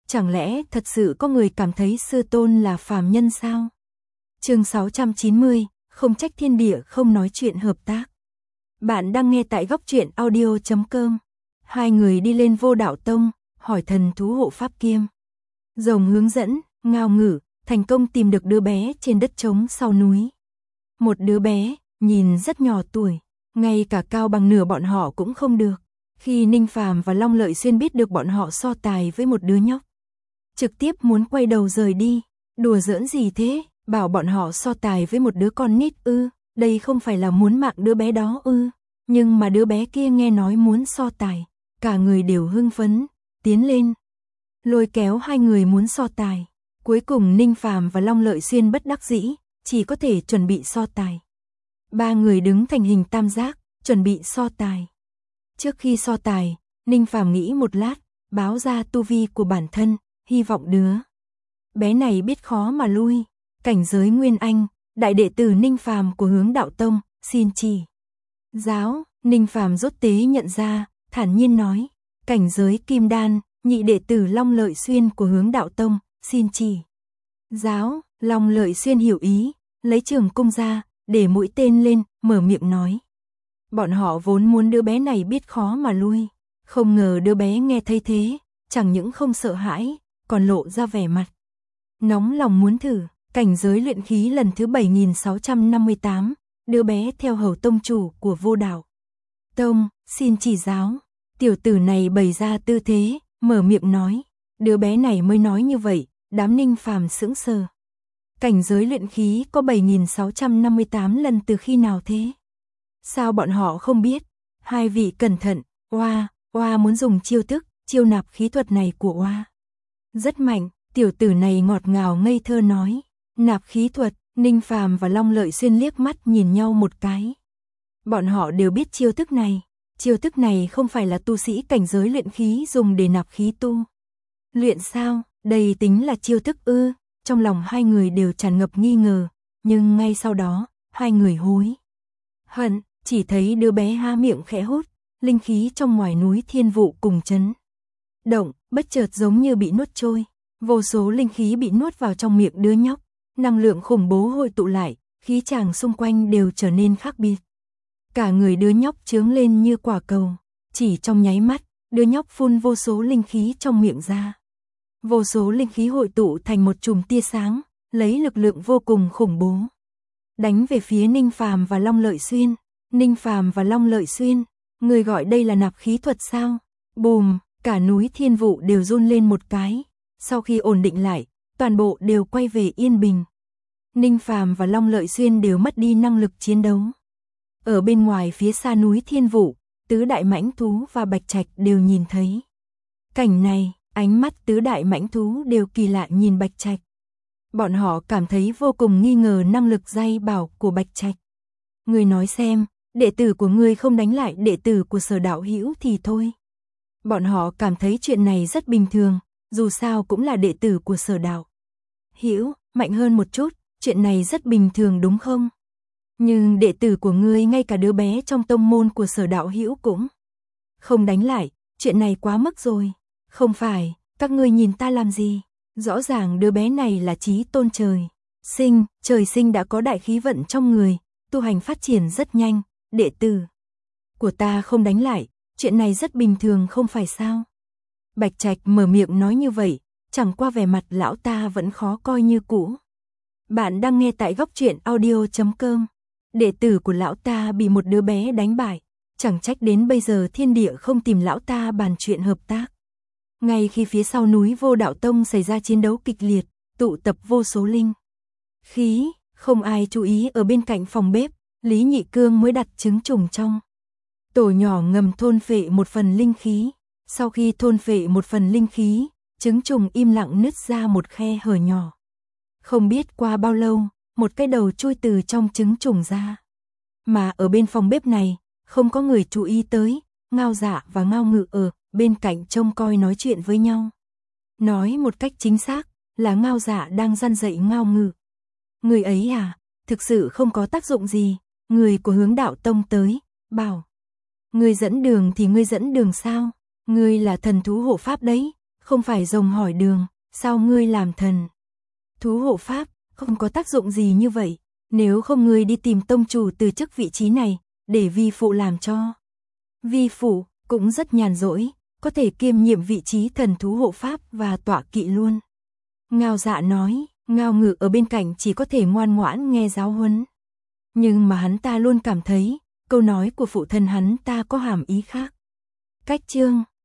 Chẳng lẽ thật sự có người cảm thấy sư tôn là phàm nhân sao? Chương 690, không trách thiên địa không nói chuyện hợp tác. Bạn đang nghe tại góc truyện audio.com. Hai người đi lên Vô Đạo Tông, hỏi thần thú hộ pháp Kiêm. Rồng hướng dẫn, Ngao Ngữ, thành công tìm được đứa bé trên đất trống sau núi. Một đứa bé, nhìn rất nhỏ tuổi, ngay cả cao bằng nửa bọn họ cũng không được. Khi Ninh Phàm và Long Lợi Xuyên biết được bọn họ so tài với một đứa nhóc, trực tiếp muốn quay đầu rời đi. Đùa giỡn gì thế, bảo bọn họ so tài với một đứa con nít ư, đây không phải là muốn mạng đứa bé đó ư. Nhưng mà đứa bé kia nghe nói muốn so tài, cả người đều hưng phấn, tiến lên, lôi kéo hai người muốn so tài. Cuối cùng Ninh Phàm và Long Lợi Xuyên bất đắc dĩ, chỉ có thể chuẩn bị so tài. Ba người đứng thành hình tam giác, chuẩn bị so tài. Trước khi so tài, Ninh Phàm nghĩ một lát, báo ra tu vi của bản thân, hy vọng đứa bé này biết khó mà lui. Cảnh giới Nguyên Anh, đại đệ tử Ninh Phàm của Hướng Đạo Tông, xin chỉ giáo. Ninh Phàm rốt tế nhận ra, thản nhiên nói, cảnh giới Kim Đan, nhị đệ tử Long Lợi Xuyên của Hướng Đạo Tông, xin chỉ giáo. Long Lợi Xuyên hiểu ý, lấy trường cung ra, để mũi tên lên, mở miệng nói. Bọn họ vốn muốn đứa bé này biết khó mà lui, không ngờ đứa bé nghe thấy thế, chẳng những không sợ hãi, còn lộ ra vẻ mặt nóng lòng muốn thử. Cảnh giới luyện khí lần thứ 7658, đứa bé theo hầu tông chủ của Vô Đạo Tông, xin chỉ giáo. Tiểu tử này bày ra tư thế, mở miệng nói. Đứa bé này mới nói như vậy, đám Ninh Phàm sững sờ. Cảnh giới luyện khí có 7658 lần từ khi nào thế? Sao bọn họ không biết? Hai vị cẩn thận, Oa muốn dùng chiêu thức, chiêu nạp khí thuật này của Oa rất mạnh. Tiểu tử này ngọt ngào ngây thơ nói. Nạp khí thuật, Ninh Phàm và Long Lợi Xuyên liếc mắt nhìn nhau một cái. Bọn họ đều biết chiêu thức này. Chiêu thức này không phải là tu sĩ cảnh giới luyện khí dùng để nạp khí tu luyện sao? Đây tính là chiêu thức ư? Trong lòng hai người đều tràn ngập nghi ngờ, nhưng ngay sau đó, hai người hối hận, chỉ thấy đứa bé há miệng khẽ hút, linh khí trong ngoài núi Thiên Vụ cùng chấn động, bất chợt giống như bị nuốt trôi. Vô số linh khí bị nuốt vào trong miệng đứa nhóc, năng lượng khủng bố hội tụ lại, khí tràng xung quanh đều trở nên khác biệt. Cả người đứa nhóc trướng lên như quả cầu, chỉ trong nháy mắt, đứa nhóc phun vô số linh khí trong miệng ra. Vô số linh khí hội tụ thành một chùm tia sáng, lấy lực lượng vô cùng khủng bố, đánh về phía Ninh Phàm và Long Lợi Xuyên. Ninh Phàm và Long Lợi Xuyên, người gọi đây là nạp khí thuật sao? Bùm, cả núi Thiên Vụ đều run lên một cái. Sau khi ổn định lại, toàn bộ đều quay về yên bình. Ninh Phàm và Long Lợi Xuyên đều mất đi năng lực chiến đấu. Ở bên ngoài phía xa núi Thiên Vụ, tứ đại mãnh thú và Bạch Trạch đều nhìn thấy cảnh này, ánh mắt tứ đại mãnh thú đều kỳ lạ nhìn Bạch Trạch. Bọn họ cảm thấy vô cùng nghi ngờ năng lực dạy bảo của Bạch Trạch. Ngươi nói xem, đệ tử của ngươi không đánh lại đệ tử của Sở đạo hữu thì thôi. Bọn họ cảm thấy chuyện này rất bình thường. Dù sao cũng là đệ tử của Sở đạo hữu, mạnh hơn một chút, chuyện này rất bình thường đúng không? Nhưng đệ tử của ngươi ngay cả đứa bé trong tông môn của Sở đạo hữu cũng không đánh lại, chuyện này quá mức rồi. Không phải, các ngươi nhìn ta làm gì? Rõ ràng đứa bé này là chí tôn trời sinh đã có đại khí vận trong người, tu hành phát triển rất nhanh, đệ tử của ta không đánh lại, chuyện này rất bình thường không phải sao? Bạch Trạch mở miệng nói như vậy, chẳng qua vẻ mặt lão ta vẫn khó coi như cũ. Bạn đang nghe tại góc truyện audio.com. Đệ tử của lão ta bị một đứa bé đánh bại, chẳng trách đến bây giờ thiên địa không tìm lão ta bàn chuyện hợp tác. Ngay khi phía sau núi Vô Đạo Tông xảy ra chiến đấu kịch liệt, tụ tập vô số linh khí, không ai chú ý ở bên cạnh phòng bếp, Lý Nhị Cương mới đặt trứng trùng trong tổ nhỏ ngầm thôn phệ một phần linh khí. Sau khi thôn phệ một phần linh khí, trứng trùng im lặng nứt ra một khe hở nhỏ. Không biết qua bao lâu, một cái đầu chui từ trong trứng trùng ra. Mà ở bên phòng bếp này, không có người chú ý tới, Ngao Dạ và Ngao Ngự ở bên cạnh trông coi nói chuyện với nhau. Nói một cách chính xác, là Ngao Dạ đang răn dạy Ngao Ngự. Người ấy à, thực sự không có tác dụng gì, người của Hướng Đạo Tông tới, bảo. Người dẫn đường thì ngươi dẫn đường sao? Ngươi là thần thú hộ pháp đấy, Không phải rồng hỏi đường, sao ngươi làm thần? Thú hộ pháp, không có tác dụng gì như vậy, nếu không ngươi đi tìm tông chủ từ chức vị trí này, để vi phụ làm cho. Vi phụ, cũng rất nhàn rỗi, có thể kiêm nhiệm vị trí thần thú hộ pháp và tọa kỵ luôn. Ngao Dạ nói, Ngao Ngự ở bên cạnh chỉ có thể ngoan ngoãn nghe giáo huấn. Nhưng mà hắn ta luôn cảm thấy, câu nói của phụ thân hắn ta có hàm ý khác. Cách chương